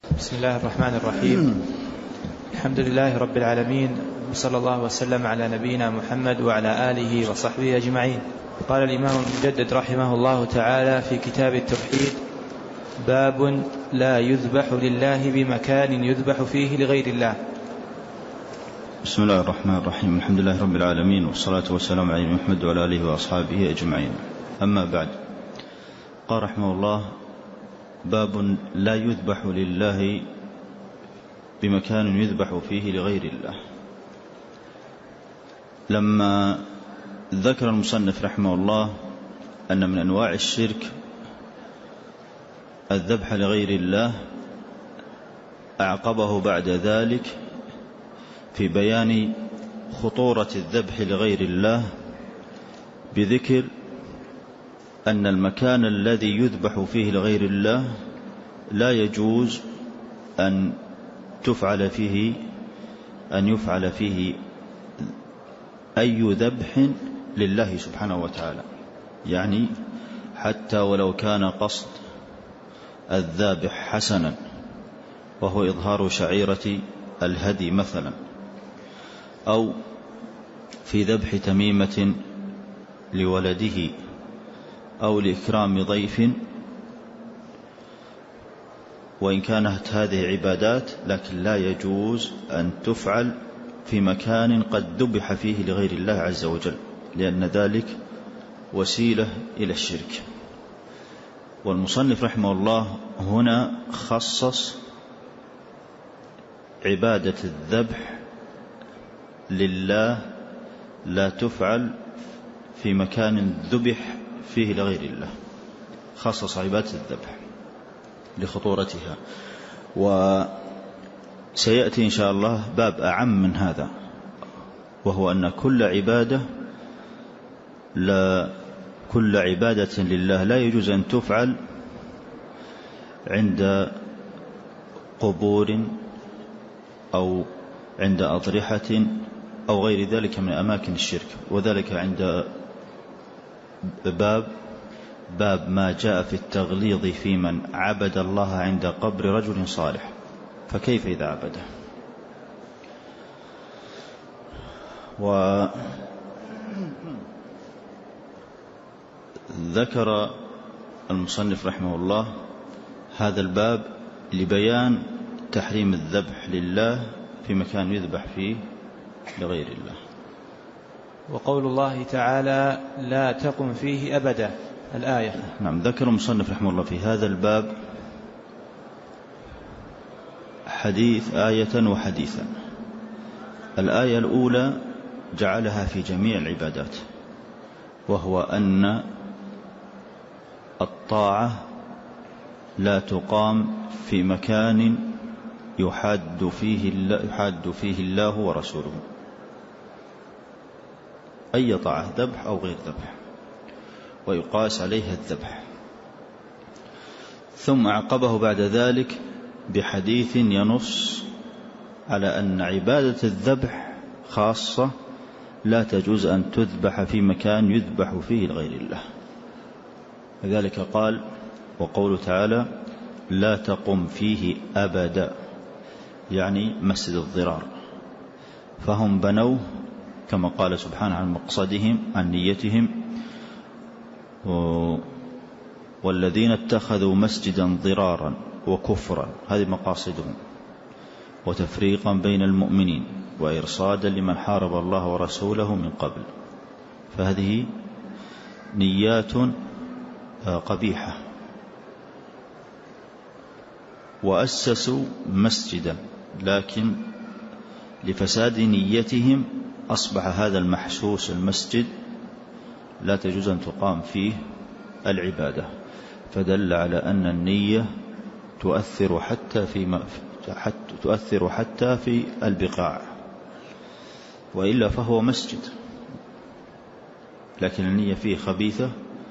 بسم الله الرحمن الرحيم. الحمد لله رب العالمين، وصلى الله وسلم على نبينا محمد وعلى آله وصحبه أجمعين. قال الإمام المجدد رحمه الله تعالى في كتاب التوحيد: باب لا يذبح لله بمكان يذبح فيه لغير الله. بسم الله الرحمن الرحيم. الحمد لله رب العالمين، والصلاة والسلام على محمد وعلى آله وأصحابه أجمعين. أما بعد، قال رحمه الله: باب لا يذبح لله بمكان يذبح فيه لغير الله. لما ذكر المصنف رحمه الله أن من أنواع الشرك الذبح لغير الله، أعقبه بعد ذلك في بيان خطورة الذبح لغير الله بذكر أن المكان الذي يذبح فيه لغير الله لا يجوز أن يفعل فيه أي ذبح لله سبحانه وتعالى، يعني حتى ولو كان قصد الذابح حسنا وهو إظهار شعيرة الهدي مثلا، أو في ذبح تميمة لولده، أو لإكرام ضيف، وإن كانت هذه عبادات، لكن لا يجوز أن تفعل في مكان قد ذبح فيه لغير الله عز وجل، لأن ذلك وسيلة إلى الشرك. والمصنف رحمه الله هنا خصص عبادة الذبح لله لا تفعل في مكان ذبح فيه لغير الله، خصص عبادة الذبح لخطورتها. وسيأتي إن شاء الله باب أعم من هذا، وهو أن كل عبادة لله لا يجوز أن تفعل عند قبور أو عند أضرحة أو غير ذلك من أماكن الشرك، وذلك عند باب ما جاء في التغليظ في من عبد الله عند قبر رجل صالح، فكيف إذا عبده؟ وذكر المصنف رحمه الله هذا الباب لبيان تحريم الذبح لله في مكان يذبح فيه لغير الله. وقول الله تعالى: لا تقم فيه أبدا، الآية. نعم، ذكر المصنف رحمه الله في هذا الباب آية وحديثا. الآية الأولى جعلها في جميع العبادات، وهو أن الطاعة لا تقام في مكان يحاد فيه الله ورسوله، أي طاعة، ذبح أو غير ذبح، ويقاس عليها الذبح. ثم أعقبه بعد ذلك بحديث ينص على أن عبادة الذبح خاصة لا تجوز أن تذبح في مكان يذبح فيه لغير الله. لذلك قال: وقوله تعالى: لا تقم فيه أبدا، يعني مسجد الضرار. فهم بنوه كما قال سبحانه عن مقصدهم، عن نيتهم: والذين اتخذوا مسجدا ضرارا وكفرا، هذه مقاصدهم، وتفريقا بين المؤمنين، وإرصادا لمن حارب الله ورسوله من قبل. فهذه نيات قبيحة. وأسسوا مسجدا، لكن لفساد نيتهم أصبح هذا المحسوس المسجد لا تجوز أن تقام فيه العبادة. فدل على أن النية تؤثر حتى في البقاع، وإلا فهو مسجد، لكن النية فيه خبيثة،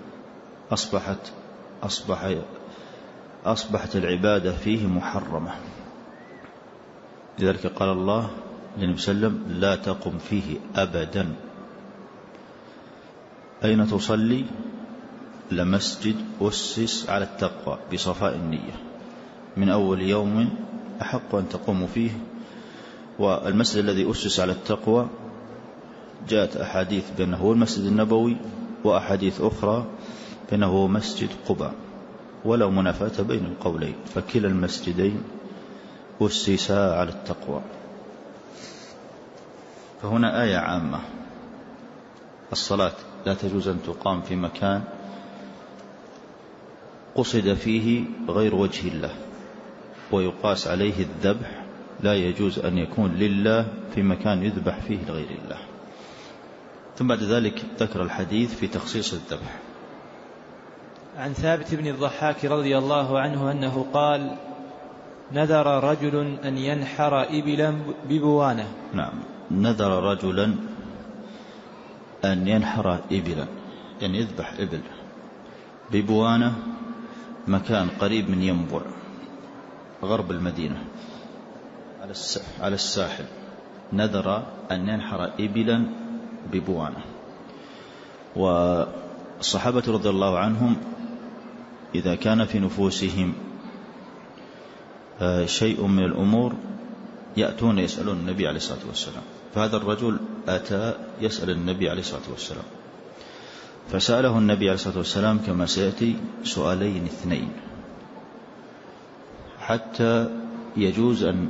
أصبحت العبادة فيه محرمة. لذلك قال الله للنبي صلى الله عليه وسلم: لا تقم فيه أبدا. أين تصلي؟ لمسجد أسس على التقوى بصفاء النية، من أول يوم أحق أن تقوموا فيه. والمسجد الذي أسس على التقوى جاءت أحاديث بأنه هو المسجد النبوي، وأحاديث أخرى بأنه هو مسجد قباء، ولو منافاة بين القولين، فكلا المسجدين أسسا على التقوى. فهنا آية عامة: الصلاة لا تجوز أن تقام في مكان قصد فيه غير وجه الله، ويقاس عليه الذبح، لا يجوز أن يكون لله في مكان يذبح فيه لغير الله. ثم بعد ذلك ذكر الحديث في تخصيص الذبح. عن ثابت بن الضحاك رضي الله عنه أنه قال: نذر رجل أن ينحر إبلا ببوانة. نعم، نذر رجلا أن ينحر إبلا، يعني يذبح إبل ببوانة، مكان قريب من ينبع غرب المدينة على الساحل. نذر أن ينحر إبلا ببوانة. والصحابة رضي الله عنهم إذا كان في نفوسهم شيء من الأمور يأتون يسألون النبي عليه الصلاة والسلام. فهذا الرجل أتى يسأل النبي عليه الصلاة والسلام، فسأله النبي عليه الصلاة والسلام كما سيأتي سؤالين اثنين، حتى يجوز أن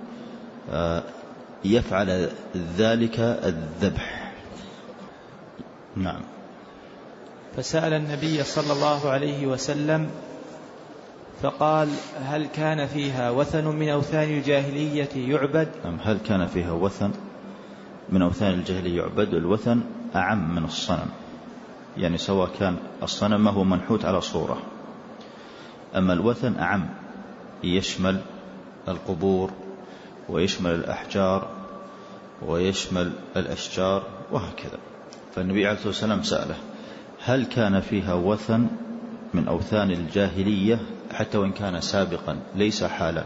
يفعل ذلك الذبح. نعم. فسأل النبي صلى الله عليه وسلم فقال: هل كان فيها وثن من أوثان الجاهلية يعبد؟ هل كان فيها وثن من أوثان الجاهلية يعبد؟ الوثن أعم من الصنم، يعني سواء كان الصنم هو منحوت على صورة، أما الوثن أعم، يشمل القبور ويشمل الأحجار ويشمل الأشجار وهكذا. فالنبي عليه الصلاة والسلام سأله: هل كان فيها وثن من أوثان الجاهلية، حتى وإن كان سابقا ليس حالا.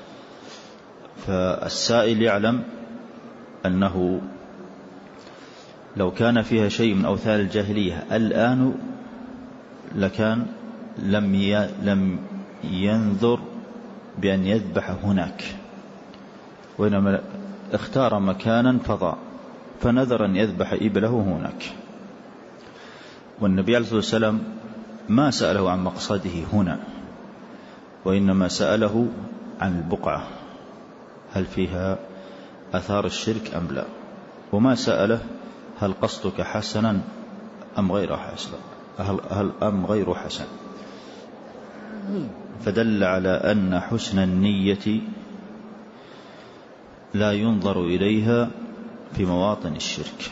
فالسائل يعلم أنه لو كان فيها شيء من أوثان الجاهلية الآن لكان لم ينذر بأن يذبح هناك، وإنما اختار مكانا فضاء فنذر أن يذبح إبله هناك. والنبي عليه الصلاة والسلام ما سأله عن مقصده هنا، وإنما سأله عن البقعة، هل فيها أثار الشرك أم لا، وما سأله هل قصدك حسنا أم غير حسن، أم غير حسن. فدل على أن حسن النية لا ينظر إليها في مواطن الشرك.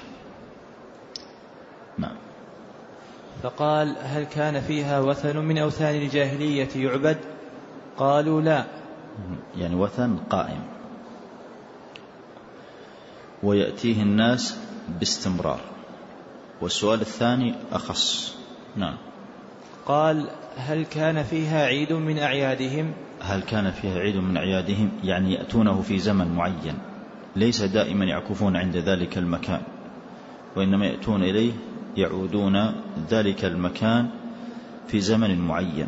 نعم. فقال: هل كان فيها وثن من أوثان الجاهلية يعبد؟ قالوا: لا. يعني وثن قائم ويأتيه الناس باستمرار. والسؤال الثاني أخص. نعم. قال: هل كان فيها عيد من أعيادهم؟ هل كان فيها عيد من أعيادهم، يعني يأتونه في زمن معين، ليس دائما يعكفون عند ذلك المكان، وإنما يأتون إليه يعودون ذلك المكان في زمن معين.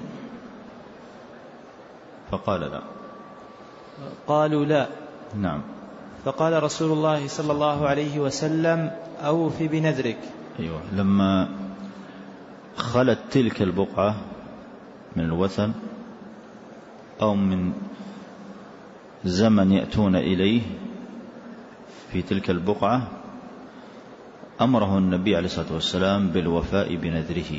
فقال: لا. قالوا: لا. نعم. فقال رسول الله صلى الله عليه وسلم: أوف بنذرك. أيوة. لما خلت تلك البقعة من الوثن أو من زمن يأتون إليه في تلك البقعة، أمره النبي عليه الصلاة والسلام بالوفاء بنذره.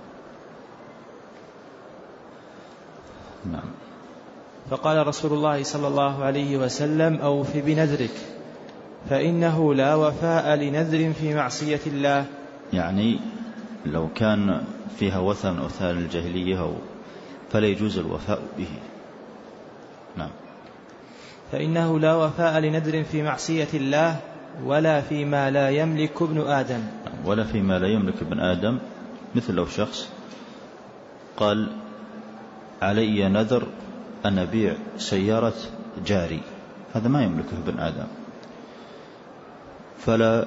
نعم. فقال رسول الله صلى الله عليه وسلم: أوف بنذرك، فإنه لا وفاء لنذر في معصية الله. يعني لو كان فيها وثن أوثان الجاهلية فلا يجوز الوفاء به. نعم. فإنه لا وفاء لنذر في معصية الله ولا فيما لا يملك ابن آدم. ولا فيما لا يملك ابن آدم، مثل لو شخص قال: علي نذر أن أبيع سيارة جاري، هذا ما يملكه ابن آدم، فلا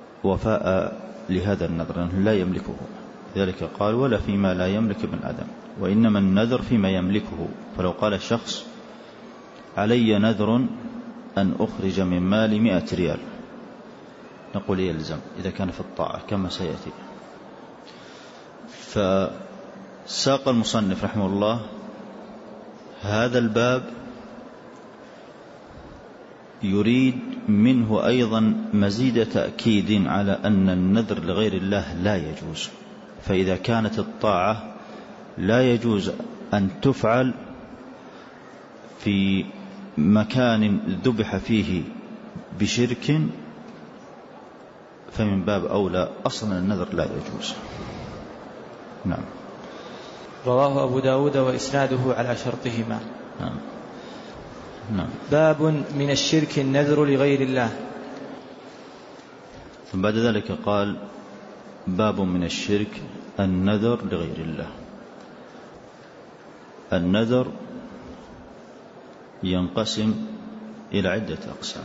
وفاء لهذا النذر، لا يملكه. لذلك قال: ولا فيما لا يملك ابن آدم. وإنما النذر فيما يملكه. فلو قال الشخص علي نذر أن أخرج من مالي 100 ريال، نقول يلزم إذا كان في الطاعة كما سيأتي. فساق المصنف رحمه الله هذا الباب يريد منه أيضا مزيد تأكيد على أن النذر لغير الله لا يجوز. فإذا كانت الطاعة لا يجوز أن تفعل في مكان ذبح فيه بشرك، فمن باب أولى أصلا النذر لا يجوز. نعم. رواه أبو داود وإسناده على شرطهما. نعم. نعم. باب من الشرك النذر لغير الله. ثم بعد ذلك قال باب من الشرك النذر لغير الله. النذر ينقسم إلى عدة أقسام.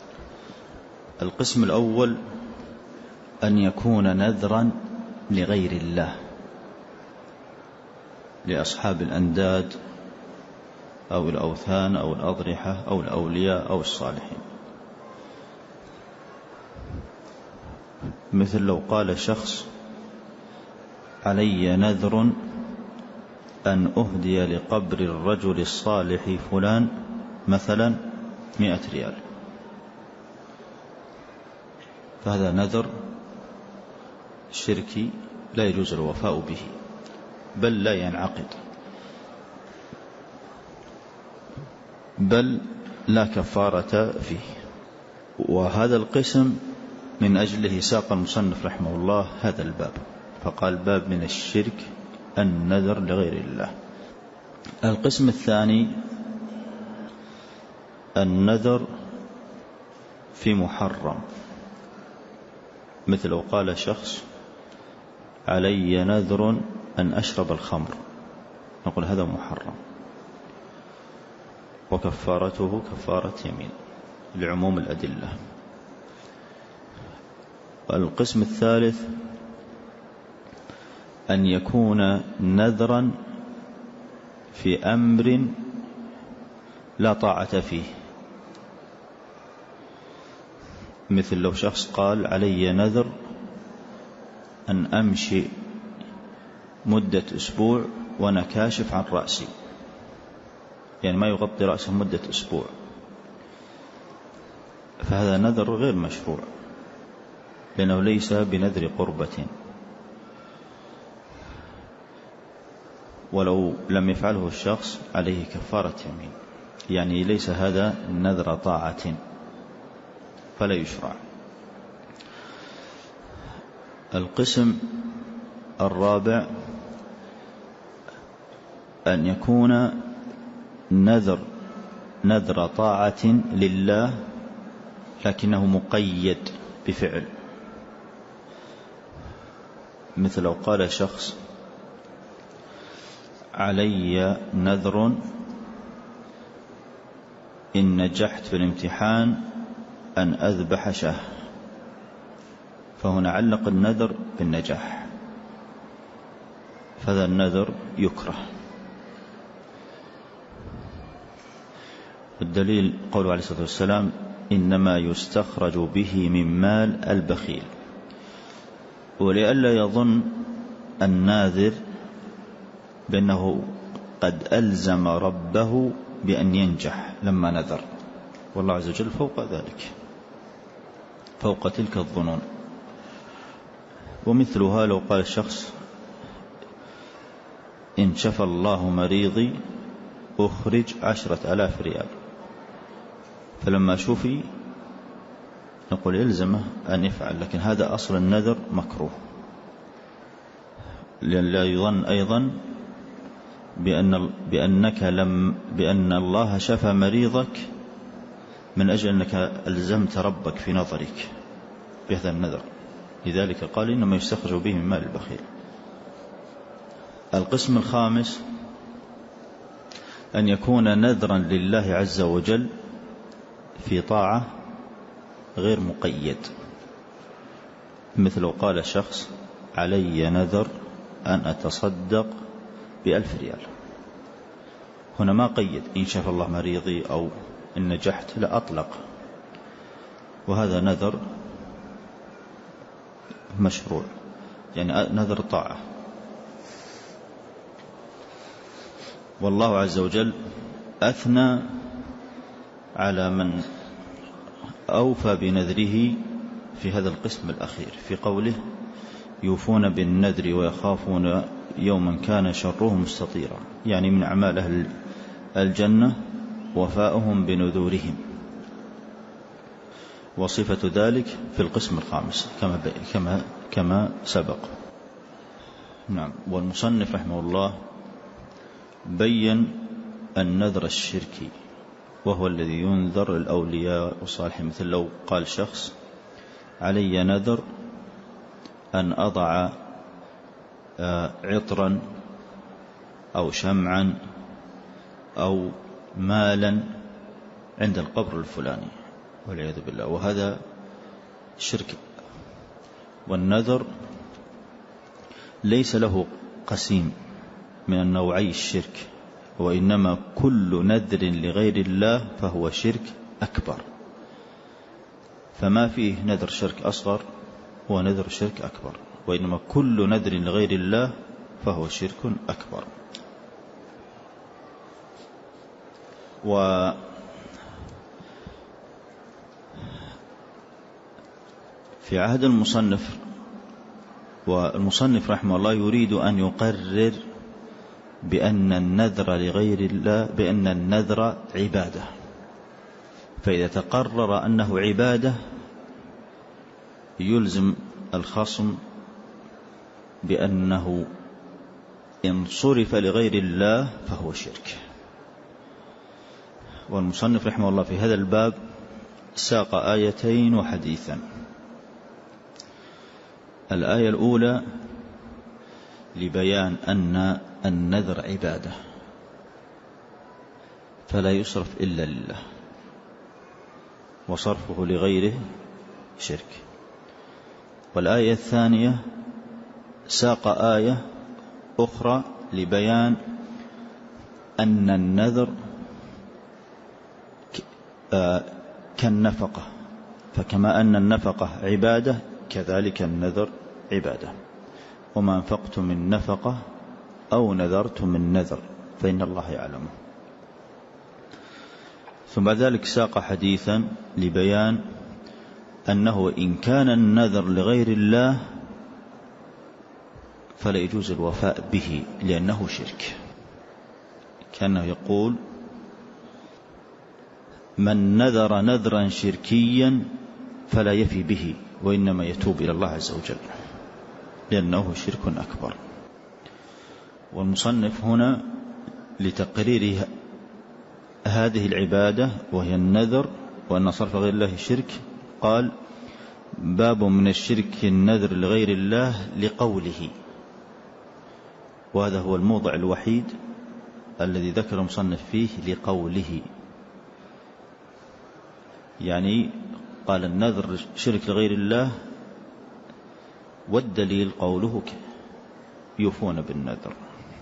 القسم الأول أن يكون نذرا لغير الله، لأصحاب الأنداد أو الأوثان أو الأضرحة أو الأولياء أو الصالحين. مثل لو قال شخص علي نذر أن أهدي لقبر الرجل الصالح فلان مثلا 100 ريال، فهذا نذر شركي لا يجوز الوفاء به، بل لا ينعقد، بل لا كفارة فيه. وهذا القسم من أجله ساق المصنف رحمه الله هذا الباب، فقال باب من الشرك النذر لغير الله. القسم الثاني النذر في محرم، مثل لو قال شخص علي نذر أن أشرب الخمر، نقول هذا محرم وكفارته كفارة يمين لعموم الأدلة. القسم الثالث أن يكون نذرا في أمر لا طاعة فيه، مثل لو شخص قال علي نذر أن أمشي مدة أسبوع وأنا كاشف عن رأسي، يعني ما يغطي رأسه مدة أسبوع، فهذا نذر غير مشروع لأنه ليس بنذر قربة، ولو لم يفعله الشخص عليه كفارة يمين، يعني ليس هذا نذر طاعة فلا يشرع. القسم الرابع أن يكون نذر طاعة لله لكنه مقيد بفعل، مثل لو قال شخص علي نذر إن نجحت في الامتحان أن أذبح شاه، فهنا علق النذر بالنجاح، فهذا النذر يكره. الدليل قوله عليه الصلاة والسلام إنما يستخرج به من مال البخيل. ولئلا يظن الناذر بأنه قد ألزم ربه بأن ينجح لما نذر، والله عز وجل فوق ذلك، فوق تلك الظنون. ومثلها لو قال الشخص إن شفى الله مريضي أخرج 10,000 ريال، فلما شفي نقول يلزمه أن يفعل، لكن هذا أصل النذر مكروه، لأن لا يظن أيضا بأن الله شفى مريضك من أجل أنك ألزمت ربك في نظرك بهذا النذر، لذلك قال إنما يستخرج به من مال البخيل. القسم الخامس أن يكون نذرا لله عز وجل في طاعة غير مقيد، مثل لو قال شخص علي نذر أن أتصدق ب1000 ريال. هنا ما قيد إن شاف الله مريضي أو إن نجحت، لا، أطلق. وهذا نذر مشروع، يعني نذر طاعة. والله عز وجل أثنى على من أوفى بنذره في هذا القسم الأخير في قوله: يوفون بالنذر ويخافون يوما كان شره مستطيرا، يعني من أعمال أهل الجنة وفاؤهم بنذورهم، وصفة ذلك في القسم الخامس كما سبق. نعم. والمصنف رحمه الله بين النذر الشركي، وهو الذي ينذر الأولياء والصالحين. مثل لو قال شخص: علي نذر أن أضع عطرا أو شمعا أو مالا عند القبر الفلاني، والعياذ بالله، وهذا شرك. والنذر ليس له قسيم من النوعي الشرك، وإنما كل نذر لغير الله فهو شرك أكبر. فما فيه نذر شرك أصغر هو نذر شرك أكبر، وإنما كل نذر لغير الله فهو شرك أكبر. وفي عهد المصنف، والمصنف رحمه الله يريد أن يقرر بأن النذر لغير الله، بأن النذر عبادة. فإذا تقرر أنه عبادة يلزم الخصم بأنه إن صرف لغير الله فهو شرك. والمصنف رحمه الله في هذا الباب ساق آيتين وحديثا. الآية الأولى لبيان أن النذر عبادة فلا يصرف إلا لله، وصرفه لغيره شرك. والآية الثانية ساق آية أخرى لبيان أن النذر كالنفقة، فكما أن النفقة عبادة كذلك النذر عبادة. وما أنفقتم من نفقة أو نذرتم من نذر فإن الله يعلمه. ثم بعد ذلك ساق حديثا لبيان أنه إن كان النذر لغير الله فلا يجوز الوفاء به لأنه شرك. كأنه يقول: من نذر نذرا شركيا فلا يفي به، وإنما يتوب إلى الله عز وجل، لأنه شرك أكبر. والمصنف هنا لتقرير هذه العبادة وهي النذر، وأن صرف غير الله شرك، قال: باب من الشرك النذر لغير الله لقوله. وهذا هو الموضع الوحيد الذي ذكر المصنف فيه لقوله، يعني قال النذر شرك لغير الله، والدليل قوله يوفون بالنذر.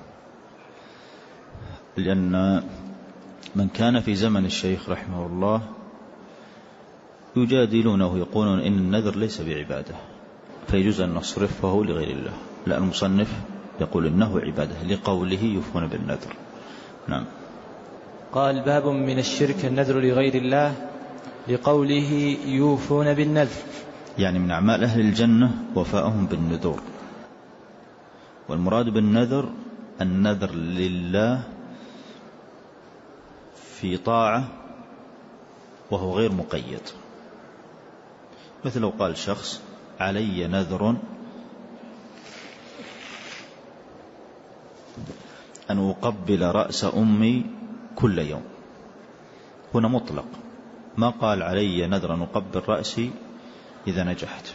لأن من كان في زمن الشيخ رحمه الله يجادلونه يقولون إن النذر ليس بعبادة فيجوز أن نصرفه لغير الله. لا، المصنف يقول إنه عبادة لقوله يوفون بالنذر. نعم. قال: باب من الشرك النذر لغير الله لقوله يوفون بالنذر، يعني من أعمال أهل الجنة وفاءهم بالنذور. والمراد بالنذر النذر لله في طاعة وهو غير مقيد. مثل لو قال شخص: علي نذر أن أقبل رأس أمي كل يوم. هنا مطلق، ما قال علي نذر أن أقبل رأسي إذا نجحت،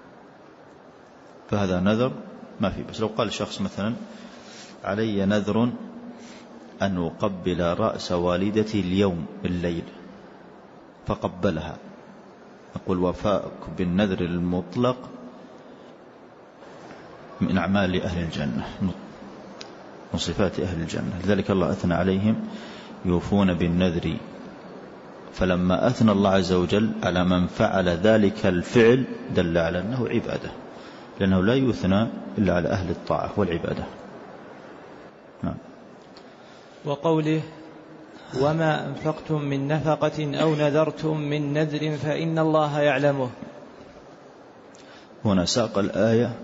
فهذا نذر ما في. بس لو قال شخص مثلا: علي نذر أن أقبل رأس والدتي اليوم الليل، فقبلها، نقول: وفاءك بالنذر المطلق من أعمال أهل الجنة. من صفات أهل الجنة. لذلك الله أثنى عليهم يوفون بالنذر، فلما أثنى الله عز وجل على من فعل ذلك الفعل دل على أنه عبادة، لأنه لا يثنى إلا على أهل الطاعة والعبادة. نعم. وقوله وما أنفقتم من نفقة أو نذرتم من نذر فإن الله يعلمه. هنا ساق الآية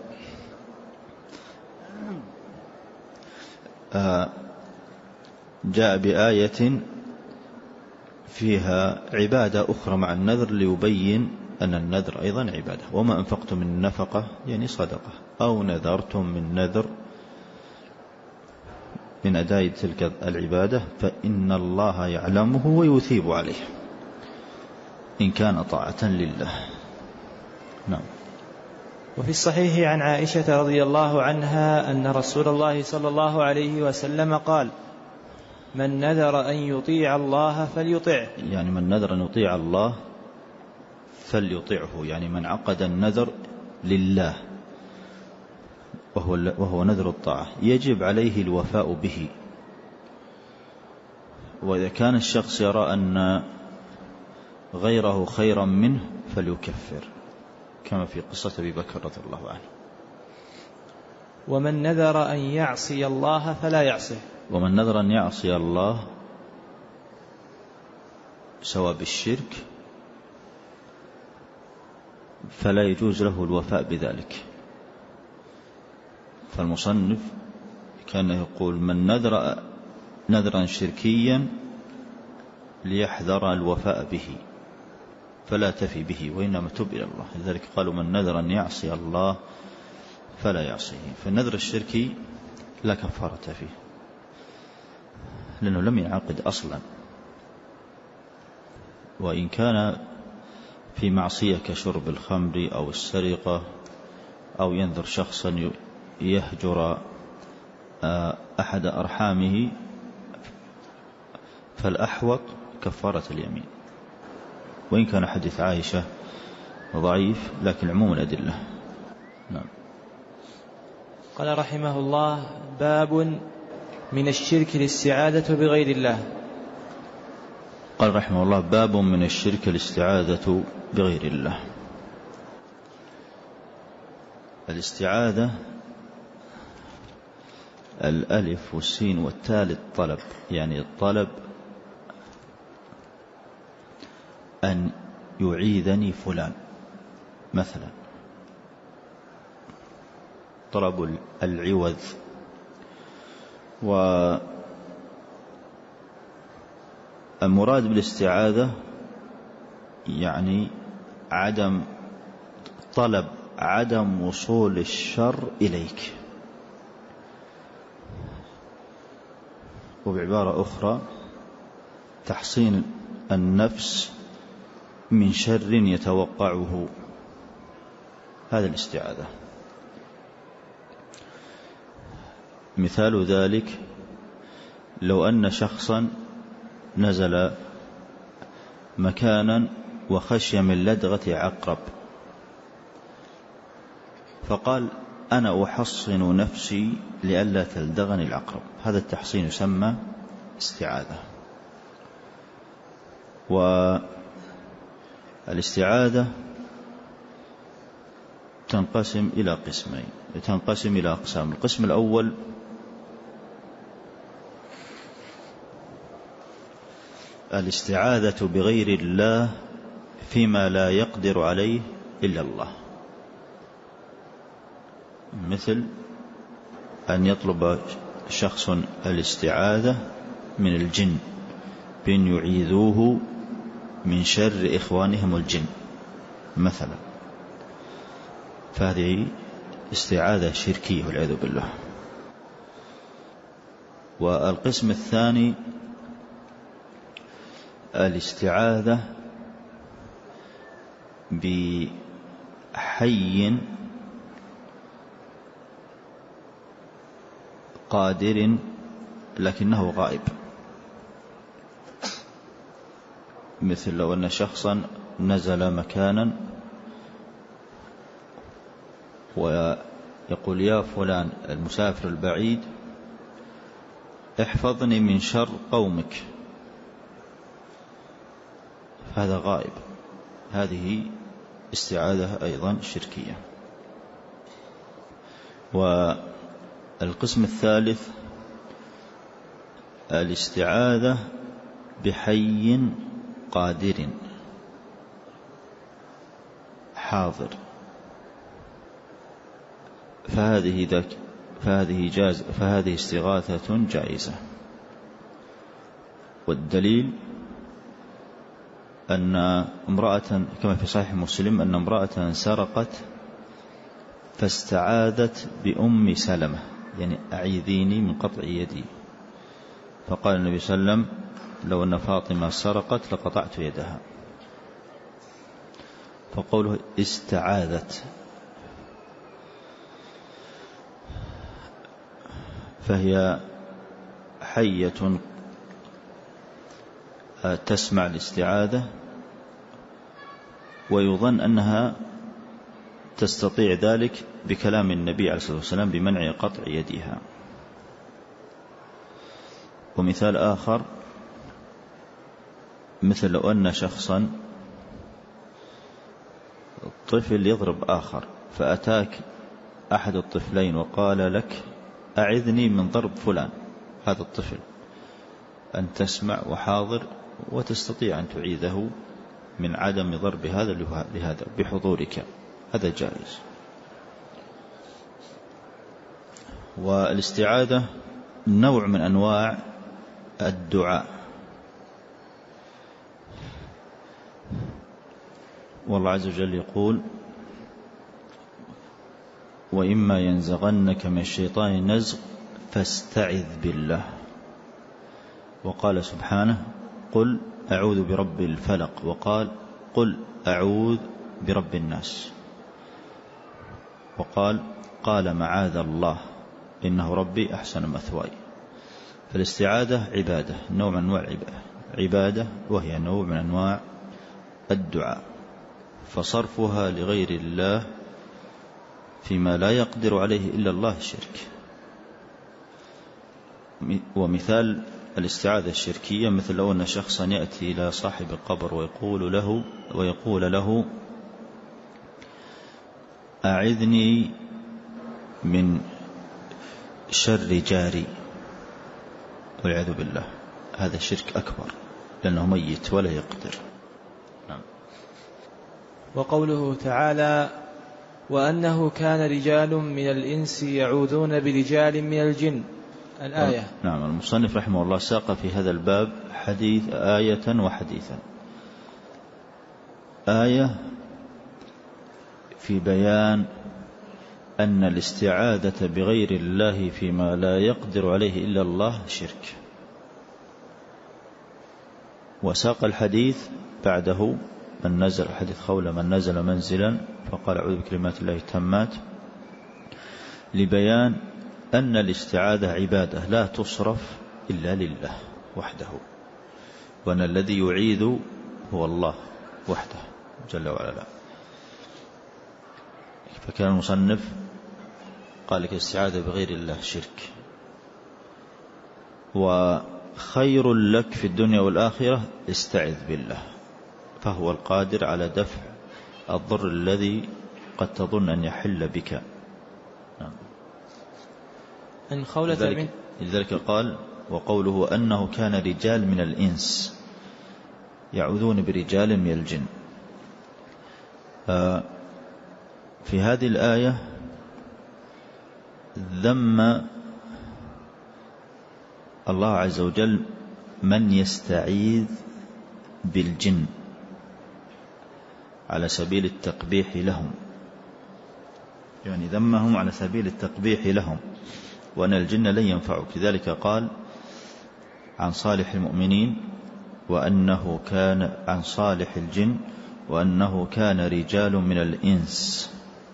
جاء بآية فيها عبادة أخرى مع النذر ليبين أن النذر أيضا عبادة. وما أنفقتم من نفقة يعني صدقة أو نذرتم من نذر من أداء تلك العبادة فإن الله يعلمه ويثيب عليه إن كان طاعة لله. نعم. وفي الصحيح عن عائشة رضي الله عنها أن رسول الله صلى الله عليه وسلم قال من نذر أن يطيع الله فليطعه، يعني من نذر أن يطيع الله فليطعه، يعني من عقد النذر لله وهو نذر الطاعة يجب عليه الوفاء به. وإذا كان الشخص يرى أن غيره خيرا منه فليكفر، كما في قصة أبي بكر رضي الله عنه. ومن نذر أن يعصي الله فلا يعصيه، ومن نذر أن يعصي الله سواء بالشرك فلا يجوز له الوفاء بذلك. فالمصنف كان يقول من نذر نذرا شركيا ليحذر الوفاء به فلا تفي به وإنما تب إلى الله. لذلك قالوا من نذر أن يعصي الله فلا يعصيه. فالنذر الشركي لا كفارة فيه لأنه لم ينعقد أصلا، وإن كان في معصية كشرب الخمر أو السرقة أو ينذر شخصا يهجر أحد أرحامه فالأحوط كفارة اليمين، وإن كان حديث عائشة ضعيف لكن عموم الأدلة. نعم. قال رحمه الله باب من الشرك الاستعاذة بغير الله. قال رحمه الله باب من الشرك الاستعاذة بغير الله. الاستعاذة الألف والسين والتاء للطلب، يعني الطلب أن يعيذني فلان مثلا، طلب العوذ. والمراد بالاستعاذة يعني عدم وصول الشر إليك، وبعبارة أخرى تحصين النفس من شر يتوقعه، هذا الاستعاذة. مثال ذلك لو أن شخصا نزل مكانا وخشي من لدغة عقرب فقال أنا أحصن نفسي لئلا تلدغني العقرب، هذا التحصين يسمى استعاذة. والاستعاذة تنقسم إلى أقسام. القسم الأول الاستعاذة بغير الله فيما لا يقدر عليه إلا الله، مثل أن يطلب شخص الاستعاذة من الجن بأن يعيذوه من شر إخوانهم الجن مثلا، فهذه استعاذة شركية والعياذ بالله. والقسم الثاني الاستعاذة بحي قادر لكنه غائب، مثل لو أن شخصا نزل مكانا ويقول يا فلان المسافر البعيد احفظني من شر قومك، هذا غائب. هذه استعاذة أيضا شركية. والقسم الثالث الاستعاذة بحي قادر حاضر، فهذه استغاثة جائزة. والدليل أن امرأة كما في صحيح مسلم أن امرأة سرقت فاستعاذت بأم سلمة، يعني أعيذيني من قطع يدي، فقال النبي صلى الله عليه وسلم لو أن فاطمة سرقت لقطعت يدها. فقوله استعاذت فهي حية تسمع الاستعاذة، ويظن أنها تستطيع ذلك بكلام النبي عليه الصلاة والسلام بمنع قطع يدها. ومثال آخر مثل لو أن شخصا طفل يضرب آخر، فأتاك أحد الطفلين وقال لك أعذني من ضرب فلان، هذا الطفل أن تسمع وحاضر وتستطيع أن تعيذه من عدم ضرب هذا لهذا بحضورك، هذا جائز. والاستعاذة نوع من أنواع الدعاء، والله عز وجل يقول وإما ينزغنك من الشيطان نزغ فاستعذ بالله. وقال سبحانه قل أعوذ برب الفلق، وقال قل أعوذ برب الناس، وقال قال معاذ الله إنه ربي أحسن مثواي. فالاستعاذة عبادة، نوع من أنواع عبادة، وهي نوع من أنواع الدعاء، فصرفها لغير الله فيما لا يقدر عليه إلا الله شرك. ومثال الاستعاذة الشركية مثل لو أن شخصا يأتي إلى صاحب القبر ويقول له أعذني من شر جاري، والعياذ بالله، هذا شرك أكبر لأنه ميت ولا يقدر. نعم. وقوله تعالى وأنه كان رجال من الإنس يعوذون برجال من الجن، الآية. نعم. المصنف رحمه الله ساق في هذا الباب آية وحديثا. آية في بيان أن الاستعاذة بغير الله فيما لا يقدر عليه إلا الله شرك، وساق الحديث بعده من نزل حديث خولة من نزل منزلا فقال أعوذ بكلمات الله التامات، لبيان أن الاستعاذة عبادة لا تصرف إلا لله وحده، وأن الذي يعيذ هو الله وحده جل وعلا. فكان المصنف قال لك الاستعاذة بغير الله شرك، وخير لك في الدنيا والآخرة استعذ بالله، فهو القادر على دفع الضر الذي قد تظن أن يحل بك. لذلك قال وقوله أنه كان رجال من الإنس يعوذون برجال من الجن. في هذه الآية ذم الله عز وجل من يستعيذ بالجن على سبيل التقبيح لهم، يعني ذمهم على سبيل التقبيح لهم، وأن الجن لن ينفعك. لذلك قال عن صالح المؤمنين وأنه كان عن صالح الجن وأنه كان رجال من الإنس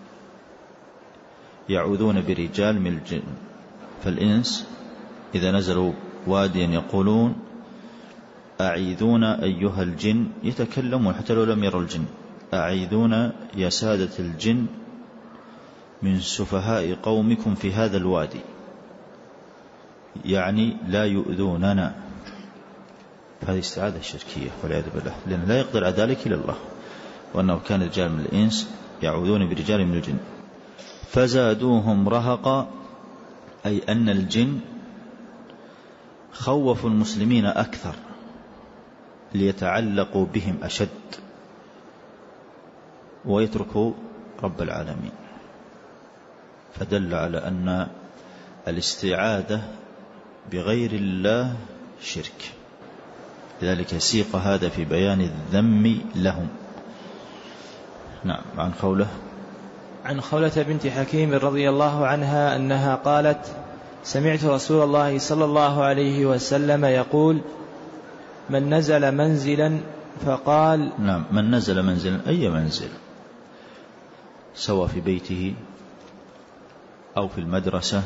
يعوذون برجال من الجن. فالإنس إذا نزلوا واديا يقولون أعيذونا أيها الجن، يتكلمون حتى لو لم يروا الجن، أعيذونا يا سادة الجن من سفهاء قومكم في هذا الوادي. يعني لا يؤذوننا، فهذه استعاذة شركية والعياذ بالله، لأن لا يقدر على ذلك إلا الله، وأنه كان رجال من الإنس يعوذون برجال من الجن فزادوهم رهقا، أي أن الجن خوفوا المسلمين أكثر ليتعلقوا بهم أشد ويتركوا رب العالمين، فدل على أن الاستعاذة بغير الله شرك. لذلك سيق هذا في بيان الذم لهم. نعم. عن خولة بنت حكيم رضي الله عنها أنها قالت: سمعت رسول الله صلى الله عليه وسلم يقول: من نزل منزلا فقال. نعم. من نزل منزلا أي منزل، سواء في بيته أو في المدرسة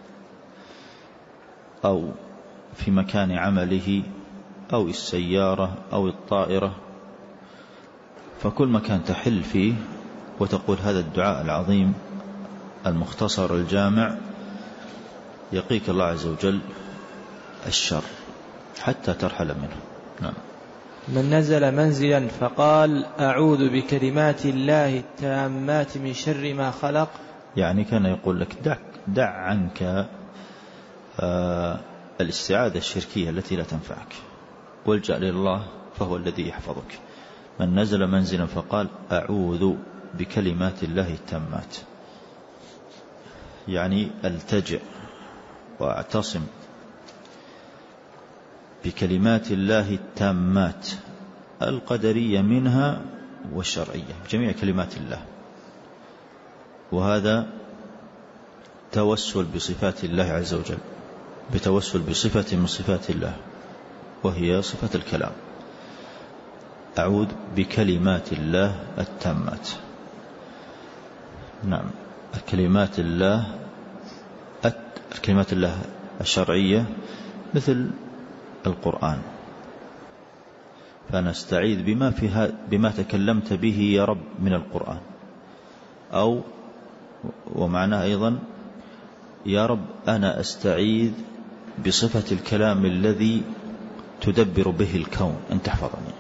أو في مكان عمله أو السيارة أو الطائرة، فكل مكان تحل فيه وتقول هذا الدعاء العظيم المختصر الجامع يقيك الله عز وجل الشر حتى ترحل منه. نعم. من نزل منزلا فقال: أعوذ بكلمات الله التامات من شر ما خلق، يعني كان يقول لك دع عنك الاستعاذة الشركية التي لا تنفعك، والجأ إلى الله فهو الذي يحفظك. من نزل منزلا فقال: أعوذ بكلمات الله التامات، يعني التجئ واعتصم بكلمات الله التامات القدرية منها والشرعية، جميع كلمات الله. وهذا توسل بصفات الله عز وجل، بتوسل بصفة من صفات الله وهي صفة الكلام. أعوذ بكلمات الله التامات. نعم. كلمات الله الشرعية مثل القرآن، فنستعيذ بما تكلمت به يا رب من القرآن، أو ومعناه أيضا يا رب أنا أستعيذ بصفة الكلام الذي تدبر به الكون أن تحفظني.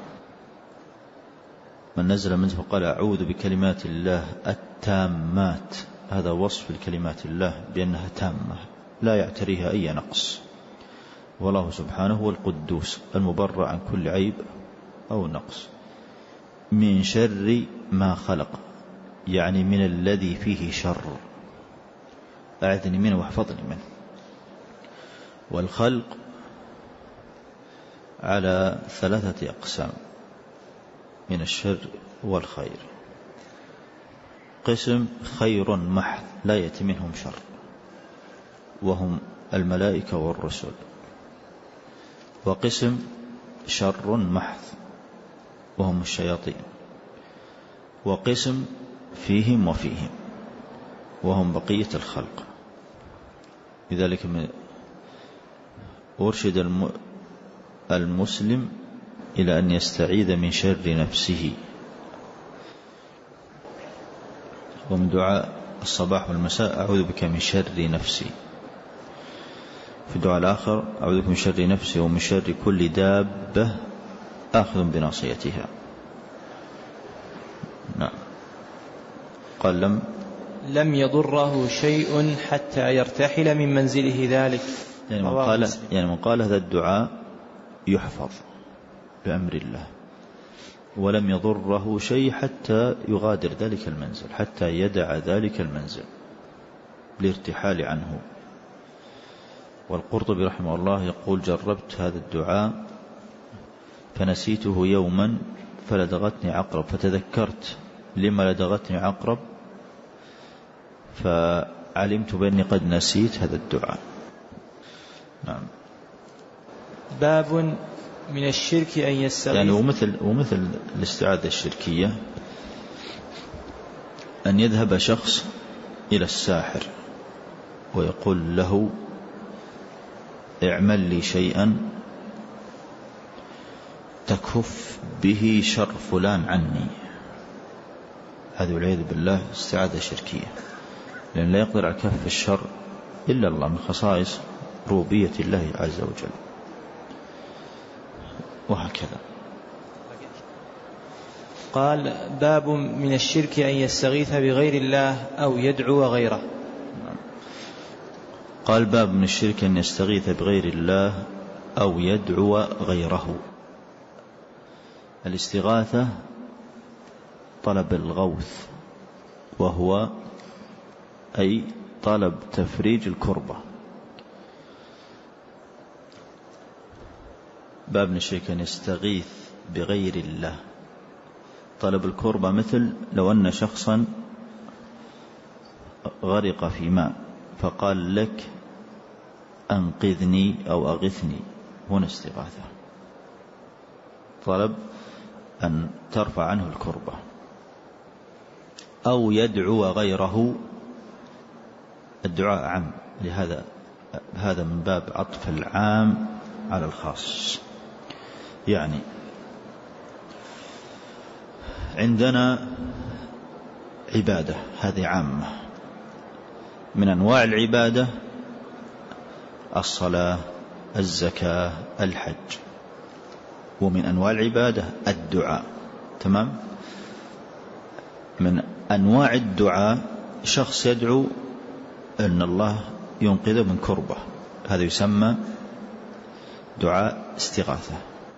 من نزل منه فقال: أعوذ بكلمات الله التامات، هذا وصف الكلمات الله بأنها تامة لا يعتريها أي نقص، والله سبحانه هو القدوس المبرأ عن كل عيب أو نقص. من شر ما خلق، يعني من الذي فيه شر، أعذني منه واحفظني منه. والخلق على 3 أقسام من الشر والخير: قسم خير محض لا يأتي منهم شر، وهم الملائكة والرسل، وقسم شر محض وهم الشياطين، وقسم فيهم وفيهم وهم بقية الخلق. لذلك أرشد المسلم إلى أن يستعيذ من شر نفسه. ومن دعاء الصباح والمساء: أعوذ بك من شر نفسي. في الدعاء الآخر: أعوذ بك من شر نفسي ومن شر كل دابة آخذ بناصيتها. نعم. قال: لم يضره شيء حتى يرتحل من منزله ذلك. يعني من قال هذا الدعاء يحفظ بأمر الله، ولم يضره شيء حتى يغادر ذلك المنزل، حتى يدع ذلك المنزل لارتحال عنه. والقرطبي رحمه الله يقول: جربت هذا الدعاء فنسيته يوما فلدغتني عقرب، فتذكرت لما لدغتني عقرب فعلمت بأني قد نسيت هذا الدعاء. نعم. باب من الشرك أن يستغيث، يعني ومثل الاستعاذة الشركية أن يذهب شخص إلى الساحر ويقول له: اعمل لي شيئا تكف به شر فلان عني. هذا والعياذ بالله استعاذة شركية، لأن لا يقدر على كف الشر إلا الله، من خصائص ربوبية الله عز وجل، وهكذا. قال: باب من الشرك أن يستغيث بغير الله أو يدعو غيره. قال: باب من الشرك أن يستغيث بغير الله أو يدعو غيره. الاستغاثة طلب الغوث، وهو أي طلب تفريج الكربة. باب من الشرك أن يستغيث بغير الله. طلب الكربة مثل لو أن شخصا غرق في ماء فقال لك أنقذني أو أغثني، هنا استغاثة، طلب أن ترفع عنه الكربة. أو يدعو غيره، الدعاء عام، لهذا هذا من باب عطف العام على الخاص. يعني عندنا عبادة، هذه عامة، من أنواع العبادة الصلاة، الزكاة، الحج، ومن أنواع العبادة الدعاء. تمام. من أنواع الدعاء شخص يدعو أن الله ينقذه من كربة، هذا يسمى دعاء استغاثة.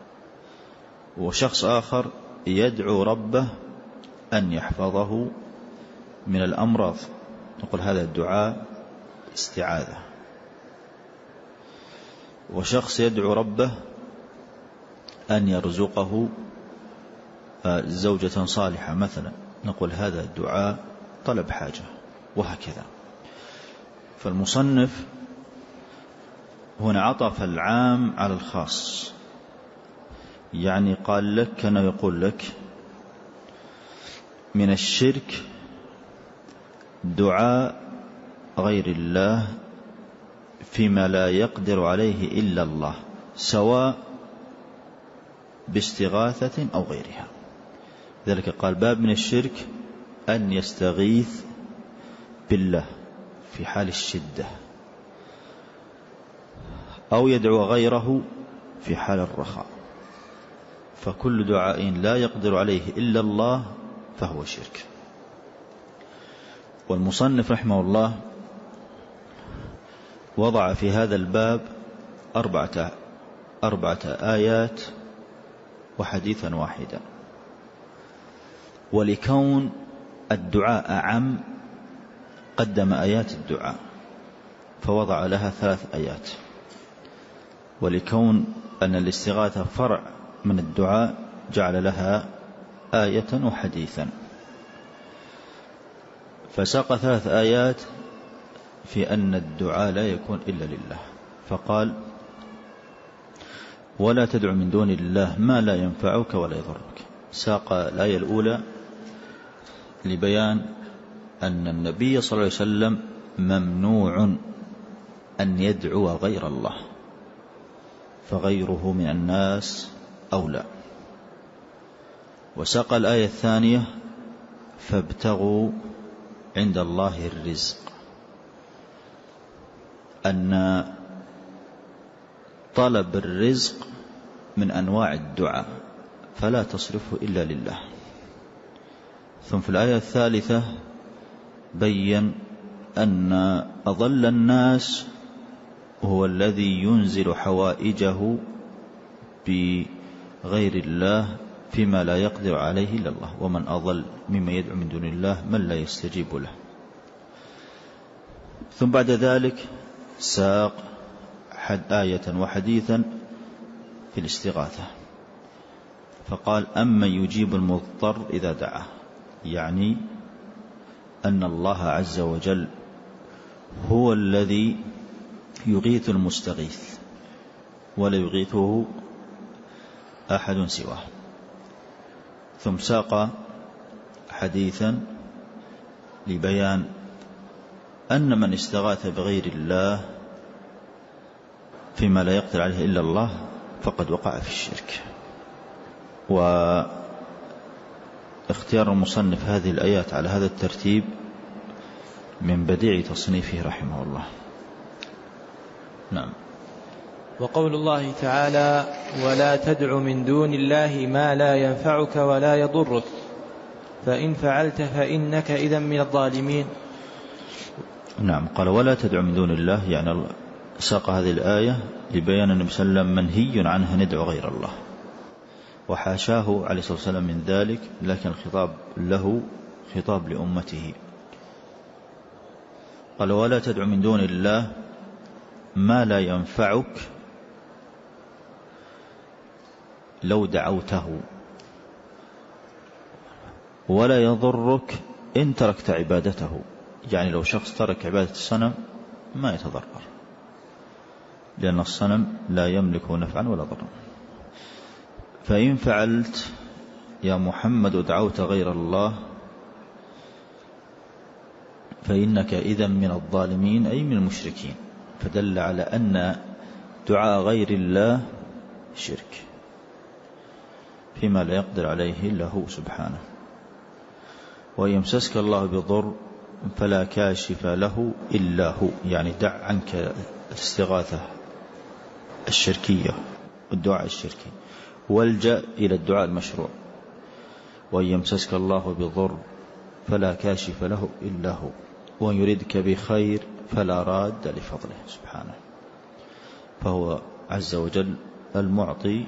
وشخص آخر يدعو ربه أن يحفظه من الأمراض، نقول هذا الدعاء استعاذة. وشخص يدعو ربه أن يرزقه زوجة صالحة مثلا، نقول هذا الدعاء طلب حاجة، وهكذا. فالمصنف هنا عطف العام على الخاص، يعني قال لك، كان يقول لك من الشرك دعاء غير الله فيما لا يقدر عليه إلا الله، سواء باستغاثة أو غيرها. ذلك قال: باب من الشرك أن يستغيث بالله في حال الشدة، أو يدعو غيره في حال الرخاء. فكل دعاء لا يقدر عليه إلا الله فهو شرك. والمصنف رحمه الله وضع في هذا الباب أربعة آيات وحديثا واحدا. ولكون الدعاء أعم قدم آيات الدعاء فوضع لها 3 آيات، ولكون أن الاستغاثة فرع من الدعاء جعل لها آية وحديثا، فساق 3 آيات في أن الدعاء لا يكون إلا لله. فقال: ولا تدع من دون الله ما لا ينفعك ولا يضرك. ساق الآية الأولى لبيان أن النبي صلى الله عليه وسلم ممنوع أن يدعو غير الله، فغيره من الناس أولى. وساق الآية الثانية: فابتغوا عند الله الرزق، أن طلب الرزق من أنواع الدعاء فلا تصرفه إلا لله. ثم في الآية الثالثة بين أن أضل الناس هو الذي ينزل حوائجه بغير الله فيما لا يقدر عليه إلا الله، ومن أضل مما يدعو من دون الله من لا يستجيب له. ثم بعد ذلك ساق آية وحديثا في الاستغاثة، فقال: أما يجيب المضطر إذا دعاه، يعني أن الله عز وجل هو الذي يغيث المستغيث ولا يغيثه أحد سواه. ثم ساق حديثا لبيان أن من استغاث بغير الله فيما لا يقدر عليه إلا الله فقد وقع في الشرك. واختيار المصنف هذه الآيات على هذا الترتيب من بديع تصنيفه رحمه الله. نعم. وقول الله تعالى ولا تدع من دون الله ما لا ينفعك ولا يضرك فإن فعلت فإنك إذا من الظالمين. نعم. قال ولا تدع من دون الله، يعني ساق هذه الآية لبيان النبي صلى الله عليه وسلم منهي عنه ندعو غير الله، وحاشاه عليه الصلاة والسلام من ذلك، لكن الخطاب له خطاب لأمته. قال ولا تدع من دون الله ما لا ينفعك لو دعوته ولا يضرك إن تركت عبادته. يعني لو شخص ترك عبادة الصنم ما يتضرر، لأن الصنم لا يملك نفعا ولا ضرا. فإن فعلت يا محمد دعوت غير الله فإنك إذا من الظالمين، أي من المشركين. فدل على أن دعاء غير الله شرك فيما لا يقدر عليه إلا هو سبحانه. وإن يمسسك الله بضر فلا كاشف له إلا هو، يعني دع عنك الاستغاثة الشركية والدعاء الشركي، والجأ إلى الدعاء المشروع. وإن يمسسك الله بضر فلا كاشف له إلا هو، وإن يردك بخير فلا راد لفضله سبحانه. فهو عز وجل المعطي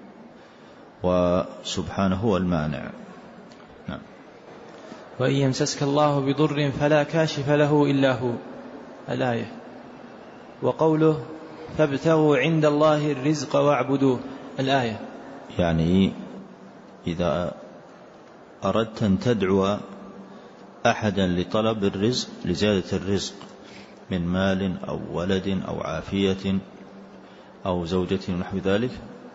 وسبحانه هو المانع. نعم. وإن يمسسك الله بضر فلا كاشف له إلا هو، الآية. وقوله فابتغوا عند الله الرزق واعبدوه، الآية. يعني إذا أردت أن تدعو أحدا لطلب الرزق، لزيادة الرزق من مال أو ولد أو عافية أو زوجة ونحو ذلك،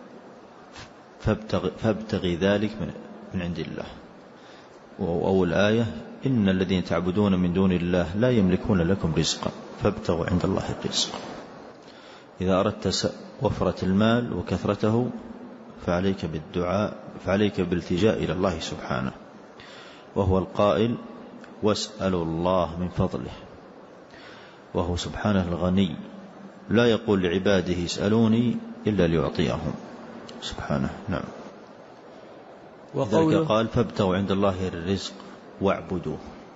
فابتغي ذلك من عند الله. وأول آية إن الذين تعبدون من دون الله لا يملكون لكم رزقا فابتغوا عند الله الرزق. إذا أردت وفرة المال وكثرته فعليك بالدعاء، فعليك بالالتجاء إلى الله سبحانه، وهو القائل واسألوا الله من فضله، وهو سبحانه الغني لا يقول لعباده اسألوني إلا ليعطيهم سبحانه. نعم. لذلك قال فابتغوا عند الله الرزق واعبدوه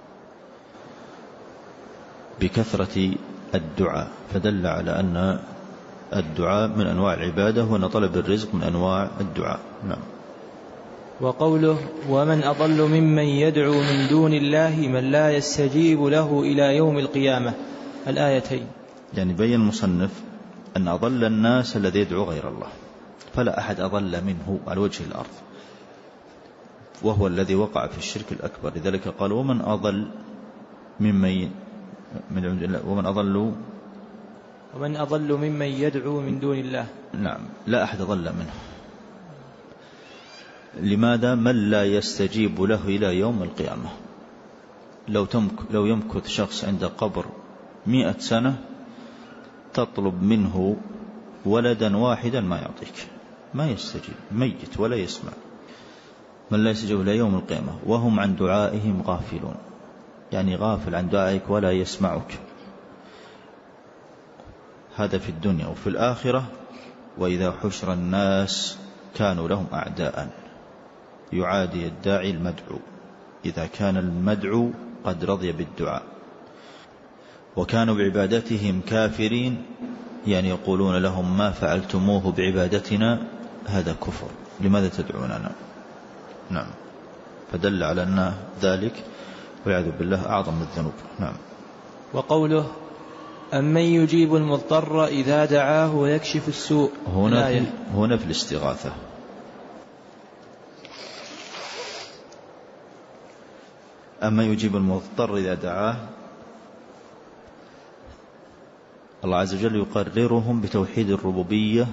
بكثرة الدعاء، فدل على أن الدعاء من أنواع العبادة، وأن طلب الرزق من أنواع الدعاء. نعم. وقوله ومن أضل ممن يدعو من دون الله من لا يستجيب له إلى يوم القيامة، الآيتين. يعني بين المصنف أن أضل الناس الذي يدعو غير الله، فلا أحد أضل منه على وجه الأرض، وهو الذي وقع في الشرك الأكبر. لذلك قال ومن أضل ممن ومن أضل ممن يدعو من دون الله. نعم. لا أحد أضل منه. لماذا؟ من لا يستجيب له إلى يوم القيامة. لو يمكث شخص عند قبر 100 سنة تطلب منه ولدا واحدا ما يعطيك، ما يستجيب، ميت ولا يسمع. من لا يستجيب إلى يوم القيامة وهم عن دعائهم غافلون، يعني غافل عن دعائك ولا يسمعك. هذا في الدنيا. وفي الآخرة وإذا حشر الناس كانوا لهم أعداء يعادي الداعي المدعو إذا كان المدعو قد رضي بالدعاء، وكانوا بعبادتهم كافرين، يعني يقولون لهم ما فعلتموه بعبادتنا هذا كفر، لماذا تدعوننا؟ نعم. فدل على أن ذلك والعياذ بالله أعظم الذنوب. نعم. وقوله أمن يجيب المضطر إذا دعاه ويكشف السوء، هنا في الاستغاثة. أما يجيب المضطر إذا دعاه، الله عز وجل يقررهم بتوحيد الربوبية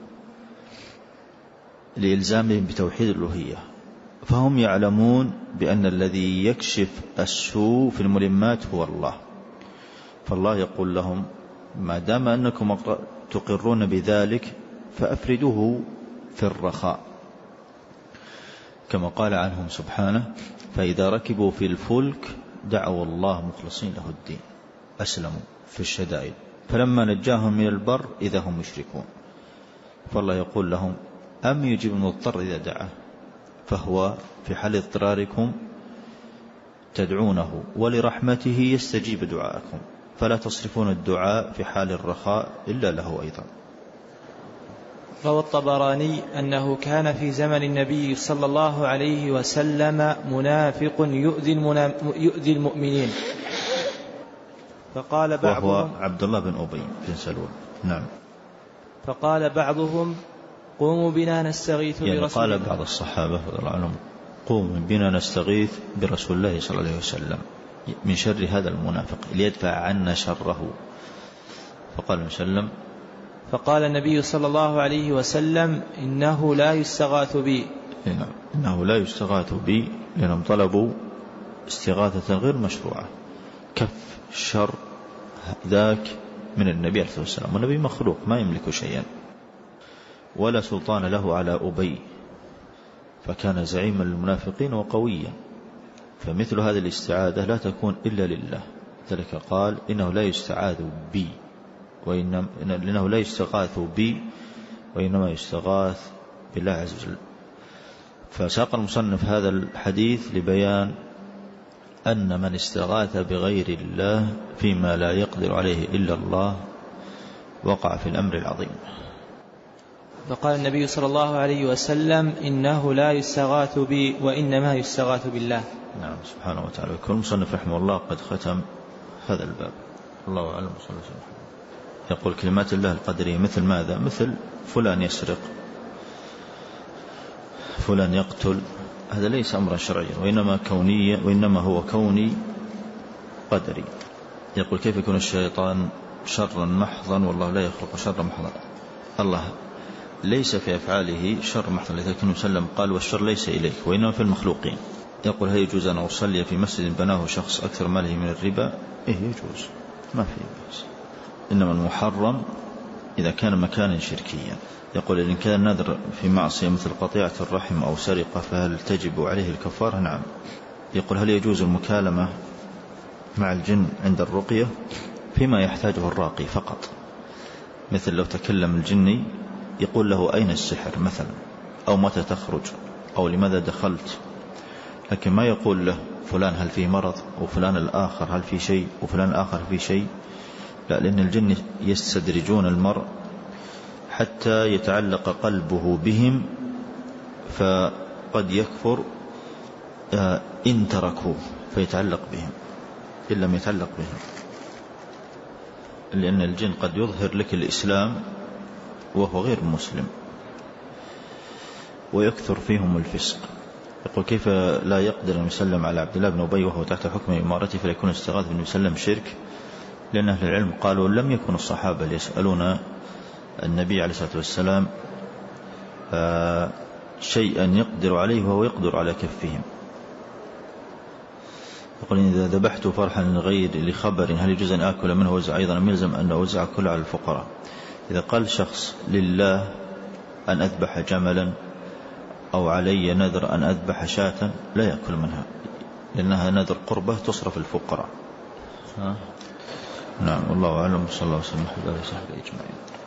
لإلزامهم بتوحيد الألوهية، فهم يعلمون بأن الذي يكشف السوء في الملمات هو الله. فالله يقول لهم ما دام أنكم تقرون بذلك فأفردوه في الرخاء، كما قال عنهم سبحانه فإذا ركبوا في الفلك دعوا الله مخلصين له الدين، أسلموا في الشدائد فلما نجاهم من البر إذا هم يشركون. فالله يقول لهم أم يجيب المضطر إذا دعاه، فهو في حال اضطراركم تدعونه ولرحمته يستجيب دعاءكم، فلا تصرفون الدعاء في حال الرخاء إلا له أيضا. روى الطبراني أنه كان في زمن النبي صلى الله عليه وسلم منافق يؤذي المؤمنين، فقال بعضهم، وهو عبد الله بن أبي بن سلول. نعم. فقال بعضهم قوموا بنا نستغيث برسول الله، قال بعض الصحابة رضي الله عنهم قوموا بنا نستغيث برسول الله صلى الله عليه وسلم من شر هذا المنافق ليدفع عنا شره. فقال النبي صلى الله عليه وسلم إنه لا يستغاث بي. إنه لا يستغاث بي، لأنهم طلبوا استغاثة غير مشروعة، كف الشر ذاك من النبي عليه الصلاة والسلام، والنبي مخلوق ما يملك شيئا ولا سلطان له على أبي، فكان زعيما للمنافقين وقويا، فمثل هذه الاستعاذة لا تكون إلا لله. ذلك قال إنه لا يستعاذ بي لأنه لا يستغاث بي وإنما يستغاث بالله عز وجل. فساق المصنف هذا الحديث لبيان أن من استغاث بغير الله فيما لا يقدر عليه إلا الله وقع في الأمر العظيم. فقال النبي صلى الله عليه وسلم إنه لا يستغاث بي وإنما يستغاث بالله. نعم سبحانه وتعالى. يكون المصنف رحمه الله قد ختم هذا الباب. الله أعلم. صلى الله عليه وسلم. يقول كلمات الله القدرية مثل ماذا؟ مثل فلان يسرق، فلان يقتل، هذا ليس أمرا شرعيا وإنما هو كوني قدري. يقول كيف يكون الشيطان شرا محضا والله لا يخلق شرا محضا؟ الله ليس في أفعاله شر محضا، لذلك وسلم قال والشر ليس إليك وإنما في المخلوقين. يقول هل يجوز أن أصلي في مسجد بناه شخص أكثر ماله من الربا؟ يجوز، ما في بأس، إنما المحرم إذا كان مكانا شركيا. يقول إن كان النذر في معصية مثل قطيعة الرحم أو سرقة فهل تجب عليه الكفارة؟ نعم. يقول هل يجوز المكالمة مع الجن عند الرقية؟ فيما يحتاجه الراقي فقط، مثل لو تكلم الجني يقول له أين السحر مثلا، أو متى تخرج، أو لماذا دخلت، لكن ما يقول له فلان هل فيه مرض، وفلان الآخر هل فيه شيء، وفلان الآخر فيه شيء، لا، لأن الجن يستدرجون المرء حتى يتعلق قلبه بهم، فقد يكفر إن تركوه فيتعلق بهم إن لم يتعلق بهم، لأن الجن قد يظهر لك الإسلام وهو غير مسلم ويكثر فيهم الفسق. يقول كيف لا يقدر أن يسلم على عبد الله بن أبي وهو تحت حكم إمارته فليكون استغاث بن يسلم شرك؟ لأن أهل العلم قالوا لم يكن الصحابة يسألون النبي عليه الصلاة والسلام شيئا يقدر عليه وهو يقدر على كفهم. يقول إذا ذبحت فرحا للغير لخبر هل يجوز أن آكل منه وزع أيضا أم يلزم أن أوزع كله على الفقراء؟ إذا قال شخص لله أن أذبح جملا أو علي نذر أن أذبح شاة لا يأكل منها، لأنها نذر قربة تصرف الفقراء. نعم والله أعلم. صلى الله عليه وسلم.